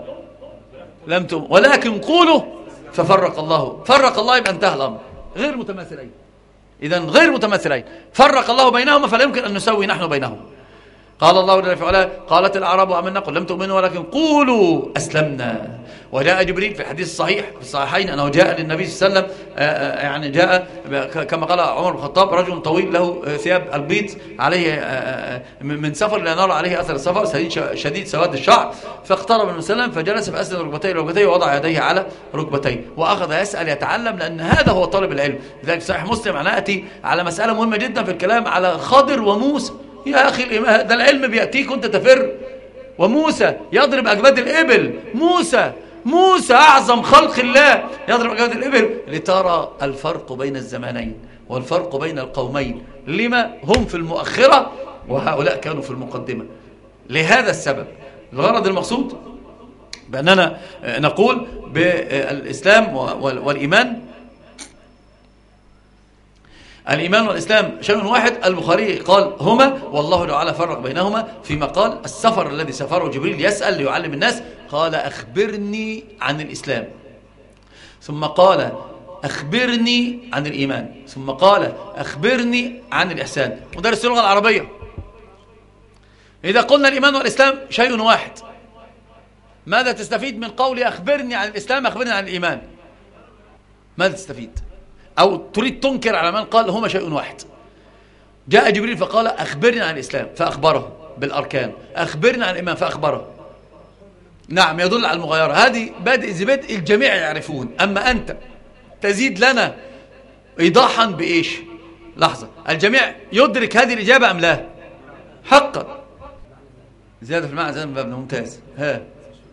لم تؤمنوا ولكن قولوا ففرق الله. يبقى انتهى الأمر. غير متماثلين، إذا غير متماثلين، فرق الله بينهما فلا يمكن أن نسوي نحن بينهم. قال الله جل في علاه: قالت الأعراب آمنا قل لم تؤمنوا ولكن قولوا أسلمنا. وجاء جبريل في الحديث الصحيح في الصحيحين أنه جاء للنبي صلى الله عليه وسلم، يعني جاء كما قال عمر بن الخطاب: رجل طويل له ثياب البيض عليه من سفر لا نرى عليه أثر السفر، شديد سواد الشعر، فاقترب من وسلم فجلس فأسند ركبتيه ووضع يديه على ركبتيه وأخذ يسأل يتعلم، لأن هذا هو طالب العلم. لذلك صحيح مسلم أنا أتي على مسألة مهمة جدا في الكلام على خضر وموسى. يا أخي ده العلم بيأتيك وانت تفر، وموسى يضرب أجباد الإبل. موسى أعظم خلق الله يضرب أجباد الإبل لترى الفرق بين الزمانين. والفرق بين القومين لما هم في المؤخرة وهؤلاء كانوا في المقدمة. لهذا السبب الغرض المقصود بأننا نقول بالإسلام والإيمان، الإيمان والإسلام شيء واحد. البخاري قال هما، والله تعالى فرق بينهما فيما قال السفر الذي سافره جبريل يسأل ليعلم الناس، قال أخبرني عن الإسلام، ثم قال أخبرني عن الإيمان، ثم قال أخبرني عن الإحسان. مدرس اللغة العربية، إذا قلنا الإيمان والإسلام شيء واحد، ماذا تستفيد من قولي أخبرني عن الإسلام أخبرني عن الإيمان؟ ماذا تستفيد؟ أو تريد تنكر على من قال هما شيء واحد. جاء جبريل فقال أخبرني عن الإسلام فأخبره بالأركان، أخبرني عن الإيمان فأخبره. نعم، يدل على المغايرة. هذه بدء الجميع يعرفون. أما أنت تزيد لنا إيضاحا بإيش؟ لحظة، الجميع يدرك هذه الإجابة أم لا؟ حقا زيادة في المعنى، زيادة من بابنا، ممتاز. ها،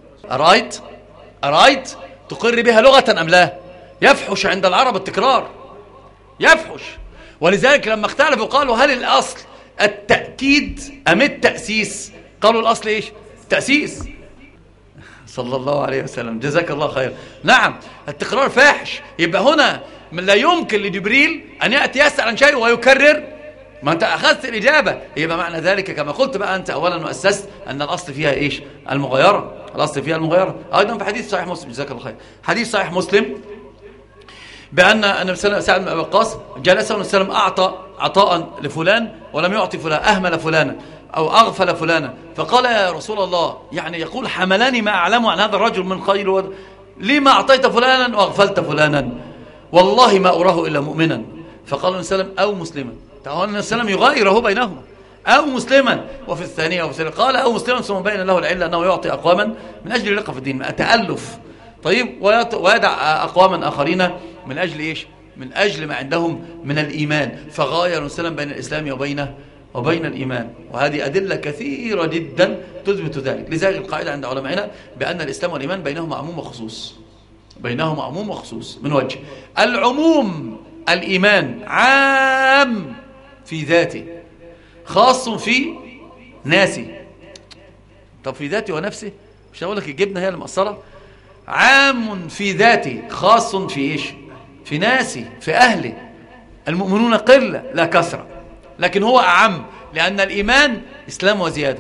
أرأيت تقر بها لغة أم لا؟ يفحش عند العرب التكرار، يفحش. ولذلك لما اختلفوا قالوا هل الأصل التأكيد أم التأسيس؟ قالوا الأصل إيش؟ التأسيس. صلى الله عليه وسلم، جزاك الله خير. نعم، التكرار فاحش. يبقى هنا لا يمكن لجبريل أن يأتي يسأل عن شيء ويكرر، ما أنت أخذت الإجابة. يبقى معنى ذلك كما قلت بقى أنت أولا وأسست أن الأصل فيها إيش؟ المغايرة. الأصل فيها المغايرة. أيضا في حديث صحيح مسلم، جزاك الله خير، حديث صحيح مسلم بأن النبي صلى الله عليه وسلم سعد بن أبي وقاص جلسه النبي صلى الله عليه وسلم أعطى عطاء لفلان ولم يعطي فلان، أهمل فلانا أو أغفل فلانا، فقال يا رسول الله، يعني يقول حملني ما أعلمه عن هذا الرجل من خير، لما أعطيت فلانا وأغفلت فلانا؟ والله ما أراه إلا مؤمنا. فقال النبي صلى الله عليه وسلم أو مسلما. تعالى النبي صلى الله عليه وسلم يغيره بينهما، أو مسلما، وفي الثانية وفي الثالثة قال أو مسلما، ثم بين له العلة أنه يعطي أقواما من أجل الرقة في الدين، تألف. طيب، ويدع أقواما آخرين من أجل إيش؟ من أجل ما عندهم من الإيمان. فغاير السلام بين الإسلام وبين الإيمان. وهذه أدلة كثيرة جدا تثبت ذلك. لذلك القاعدة عند علمائنا بأن الإسلام والإيمان بينهما عموم وخصوص، بينهما عموم وخصوص. من وجه العموم، الإيمان عام في ذاته خاص في ناسه. طب في ذاته ونفسه، مش هقول لك الجبنة هي المقصرة؟ عام في ذاته خاص في إيش؟ في ناسه، في أهله. المؤمنون قلة لا كثرة، لكن هو أعم، لأن الإيمان إسلام وزيادة.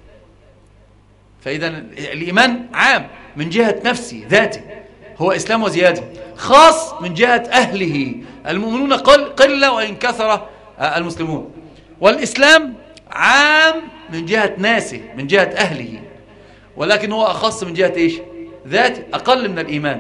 فإذا الإيمان عام من جهة نفسه ذاته، هو إسلام وزيادة، خاص من جهة أهله. المؤمنون قلة وإن كثر المسلمون. والإسلام عام من جهة ناسه، من جهة أهله، ولكن هو أخص من جهة إيش؟ ذاته، أقل من الإيمان.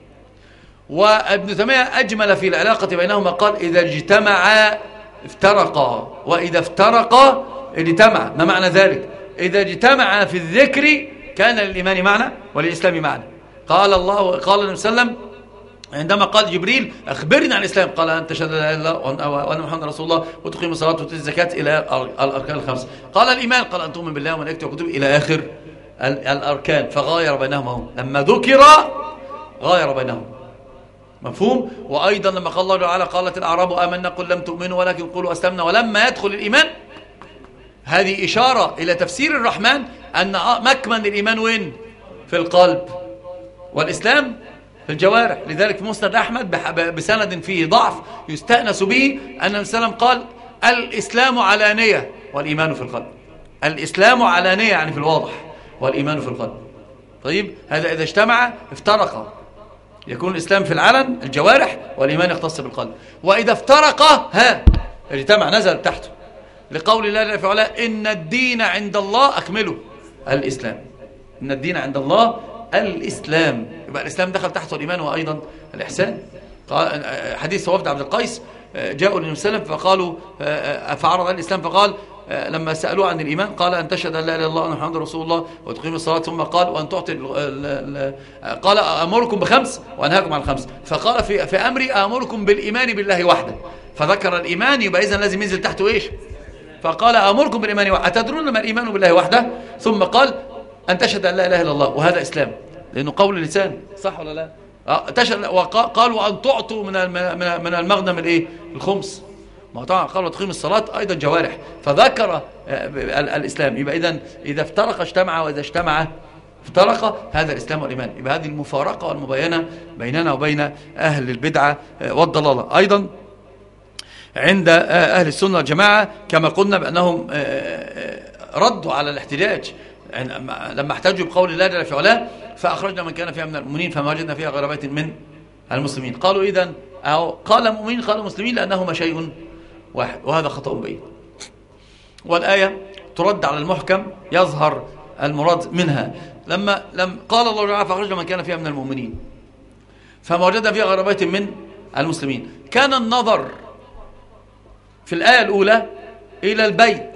وابن تيمية أجمل في العلاقة بينهما، قال إذا اجتمعا افترقا وإذا افترقا اجتمعا. ما معنى ذلك؟ إذا اجتمعا في الذكر كان للإيمان معنى وللإسلام معنى. قال النبي صلى الله عليه وسلم عندما قال جبريل أخبرنا عن الإسلام، قال أن تشهد لا إله إلا الله وأن محمد رسول الله وتقيم الصلاة وتؤتي الزكاة إلى الأركان الخمس. قال الإيمان، قال أن تؤمن بالله وملائكته وكتبه إلى آخر الأركان. فغاير بينهما لما ذكر، غاير بينهما. مفهوم؟ وأيضا لما قال الله تعالى قالت الأعراب آمنا قل لم تؤمنوا ولكن قولوا أسلمنا ولما يدخل الإيمان، هذه إشارة إلى تفسير الرحمن أن مكمن الإيمان وين؟ في القلب، والإسلام في الجوارح. لذلك في مسند أحمد بسند فيه ضعف يستأنس به أن النبي صلى الله عليه وسلم قال الإسلام علانية والإيمان في القلب. الإسلام علانية يعني في الواضح، والإيمان في القلب. طيب، هذا إذا اجتمع افترق، يكون الإسلام في العلن الجوارح والإيمان يختص بالقلب. وإذا افترق اجتمع نزل تحته، لقول الله جل وعلا إن الدين عند الله أكمله الإسلام. إن الدين عند الله الإسلام. يبقى الإسلام دخل تحته الإيمان وأيضا الإحسان. حديث وفد عبد القيس جاءوا للنبي صلى الله عليه وسلم فقالوا فعرض الإسلام، فقال لما سألوه عن الإيمان قال أن تشهد أن لا إله إلا الله وأن محمدا رسول الله وتقيم الصلاة، ثم قال وأن تعطي قال أمركم بخمس وأنهاكم عن خمس. فقال في أمري أمركم بالإيمان بالله وحده، فذكر الإيمان، يبقى إذن لازم ينزل تحته إيش؟ فقال أمركم بالإيمان وحده. أتدرون ما الإيمان بالله وحده؟ ثم قال أن تشهد أن لا إله إلا الله، وهذا إسلام، لأنه قول اللسان، صح ولا لا؟ وقالوا أن تعطوا من المغنم الإيه؟ الخمس. ما طبعا قالوا تقيم الصلاة أيضا جوارح، فذكر الإسلام. يبقى إذا افترق اجتمع، وإذا اجتمع افترق. هذا الإسلام والإيمان. يبقى هذه المفارقة والمباينة بيننا وبين أهل البدعة والضلالة. أيضا عند أهل السنة والجماعة كما قلنا بأنهم ردوا على الاحتجاج لما احتجوا بقول الله جل في علاه فأخرجنا من كان فيها من المؤمنين فما وجدنا فيها غير بيت من المسلمين. قالوا إذن أو قال مؤمنين قالوا مسلمين لأنهما شيء واحد، وهذا خطأ بين. والآية ترد على المحكم يظهر المراد منها. لما قال الله تعالى فأخرجنا من كان فيها من المؤمنين فما وجدنا فيها غير بيت من المسلمين، كان النظر في الآية الأولى إلى البيت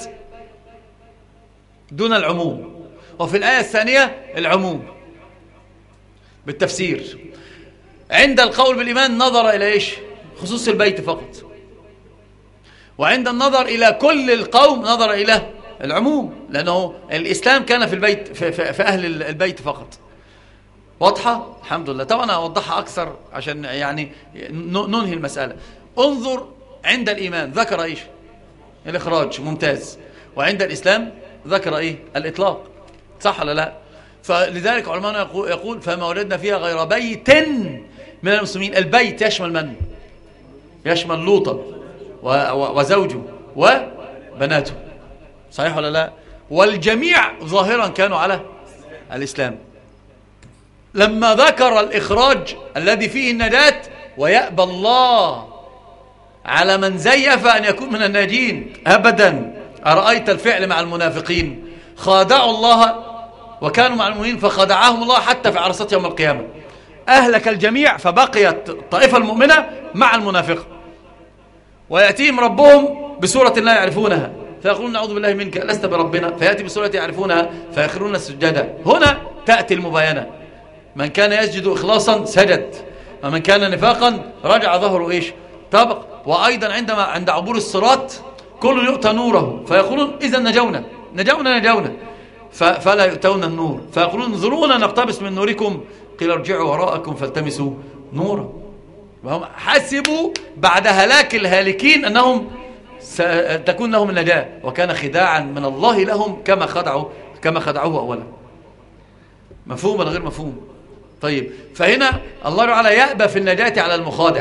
دون العموم، وفي الآية الثانية العموم بالتفسير. عند القول بالإيمان نظر إلى إيش؟ خصوص البيت فقط، وعند النظر إلى كل القوم نظر إلى العموم، لأنه الإسلام كان في البيت في أهل البيت فقط. واضحة؟ الحمد لله. طبعا أوضحها أكثر عشان يعني ننهي المسألة. انظر عند الإيمان ذكر إيش؟ الإخراج، ممتاز. وعند الإسلام ذكر إيه؟ الإطلاق، صح ولا لا؟ فلذلك علماء يقول فما وجدنا فيها غير بيت من المسلمين. البيت يشمل من؟ يشمل لوطا وزوجه وبناته، صحيح ولا لا؟ والجميع ظاهرا كانوا على الإسلام. لما ذكر الإخراج الذي فيه النجاة ويأبى الله على من زيف أن يكون من الناجين أبدا. أرأيت الفعل مع المنافقين؟ خادعوا الله وكانوا مع المؤمنين فخدعهم الله حتى في عرصات يوم القيامة. أهلك الجميع فبقيت الطائفة المؤمنة مع المنافقة، ويأتيهم ربهم بسورة لا يعرفونها فيقولون نعوذ بالله منك لست بربنا، فيأتي بسورة يعرفونها فيخرون سجدا. هنا تأتي المباينة. من كان يسجد إخلاصا سجد، ومن كان نفاقا رجع ظهره إيش؟ طبق. وأيضا عند عبور الصراط كل يؤتى نوره فيقولون إذا نجونا فلا يؤتون النور فيقولون انظرونا نقتبس من نوركم قيل ارجعوا وراءكم فالتمسوا نورا. وهم حسبوا بعد هلاك الهالكين أنهم تكون لهم النجاة، وكان خداعا من الله لهم كما خدعوه أولا. مفهوم ولا غير مفهوم؟ طيب، فهنا الله تعالى يأبى في النجاة على المخادع.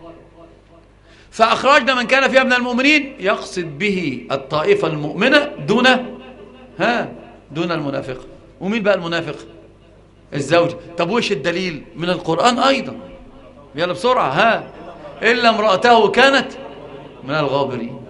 فأخرجنا من كان فيها من المؤمنين يقصد به الطائفة المؤمنة دون المنافق. ومين بقى المنافق؟ الزوج. طب وش الدليل؟ من القرآن أيضا. يلا بسرعة. إلا امرأته كانت من الغابرين.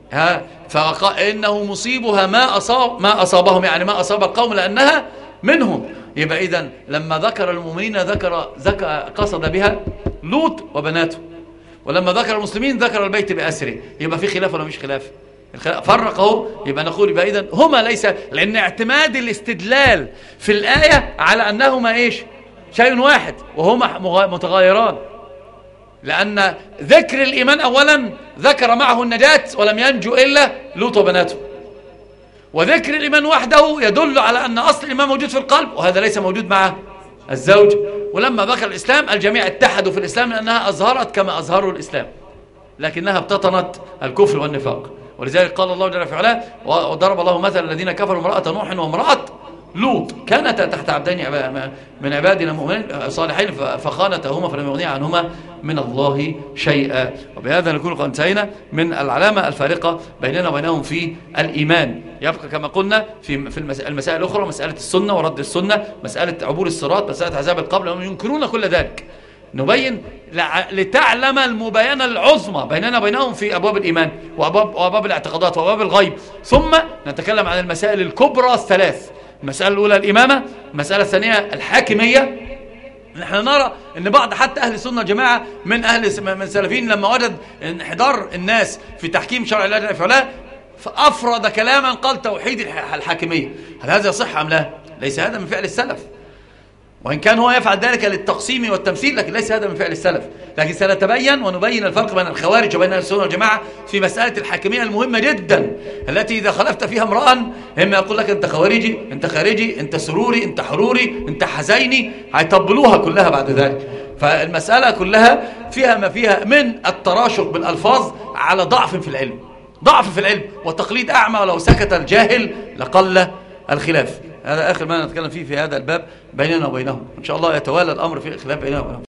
فإنه مصيبها ما أصابهم، يعني ما أصاب القوم لأنها منهم. يبقى إذن لما ذكر المؤمنين قصد بها لوط وبناته، ولما ذكر المسلمين ذكر البيت بأسره. يبقى في خلاف ولا مش خلاف؟ فرقه. يبقى نقول يبقى إذن هما ليس، لأن اعتماد الاستدلال في الآية على أنهما إيش؟ شيء واحد وهما متغايران، لأن ذكر الإيمان أولا ذكر معه النجاة ولم ينجو إلا لوط وبناته، وذكر الإيمان وحده يدل على أن أصل الإيمان موجود في القلب وهذا ليس موجود مع الزوج. ولما ذكر الإسلام الجميع اتحدوا في الإسلام لأنها أظهرت كما أظهروا الإسلام، لكنها ابتطنت الكفر والنفاق. ولذلك قال الله جل وعلا وضرب الله مثل الذين كفروا امرأة نوح وامرأة لوط كانتا تحت عبدين من عبادنا مؤمنين صالحين فخانتهما فلم يغنيا عنهما من الله شيئا. وبهذا نكون قد انتهينا من العلامة الفارقة بيننا وبينهم في الإيمان. يبقى كما قلنا في المسائل الأخرى مسألة السنة ورد السنة، مسألة عبور الصراط، مسألة عذاب القبر، لأنهم ينكرون كل ذلك. نبين لتعلم المباينة العظمى بيننا وبينهم في أبواب الإيمان وأبواب الاعتقادات وأبواب الغيب. ثم نتكلم عن المسائل الكبرى الثلاث. المسألة الأولى الإمامة، المسألة الثانية الحاكمية. نحن نرى أن بعض حتى أهل السنة والجماعة من السلفيين لما وجد انحدار الناس في تحكيم شرع الله جل وعلا فأفرد كلاما قال توحيد الحاكمية. هل هذا يصح أم لا؟ ليس هذا من فعل السلف، وإن كان هو يفعل ذلك للتقسيم والتمثيل، لكن ليس هذا من فعل السلف. لكن سنتبين ونبين الفرق بين الخوارج وبين أهل السنة والجماعة في مسألة الحاكمية المهمة جدا، التي إذا خالفت فيها امرأ إما يقول لك أنت خوارجي، أنت خارجي، أنت سروري، أنت حروري، أنت حزيني، هيطبلوها كلها بعد ذلك. فالمسألة كلها فيها ما فيها من التراشق بالألفاظ على ضعف في العلم، ضعف في العلم وتقليد أعمى، ولو سكت الجاهل لقل الخلاف. هذا آخر ما نتكلم فيه في هذا الباب بيننا وبينهم، إن شاء الله يتوالى الأمر في الخلاف بيننا وبينهم.